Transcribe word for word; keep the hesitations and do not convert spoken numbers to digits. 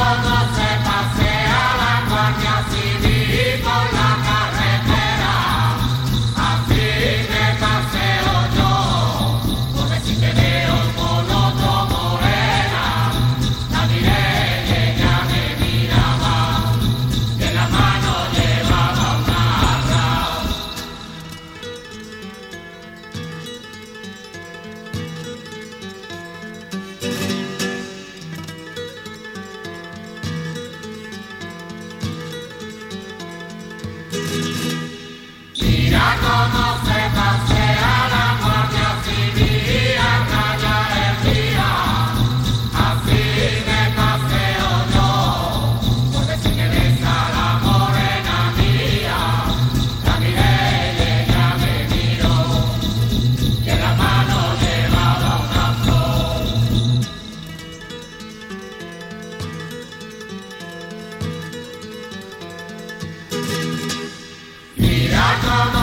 cómo se pasea la Guardia Civil por la carretera, así me paseo yo, porque si te veo con otro morena, la miré y ella me miraba, y en la mano llevaba una rao. Mira cómo se pasea la Guardia Civil a rayar el día, así me paseo yo, porque si me besa la morena mía, la miré y ella me miró, y en la mano llevaba una flor. Mira cómo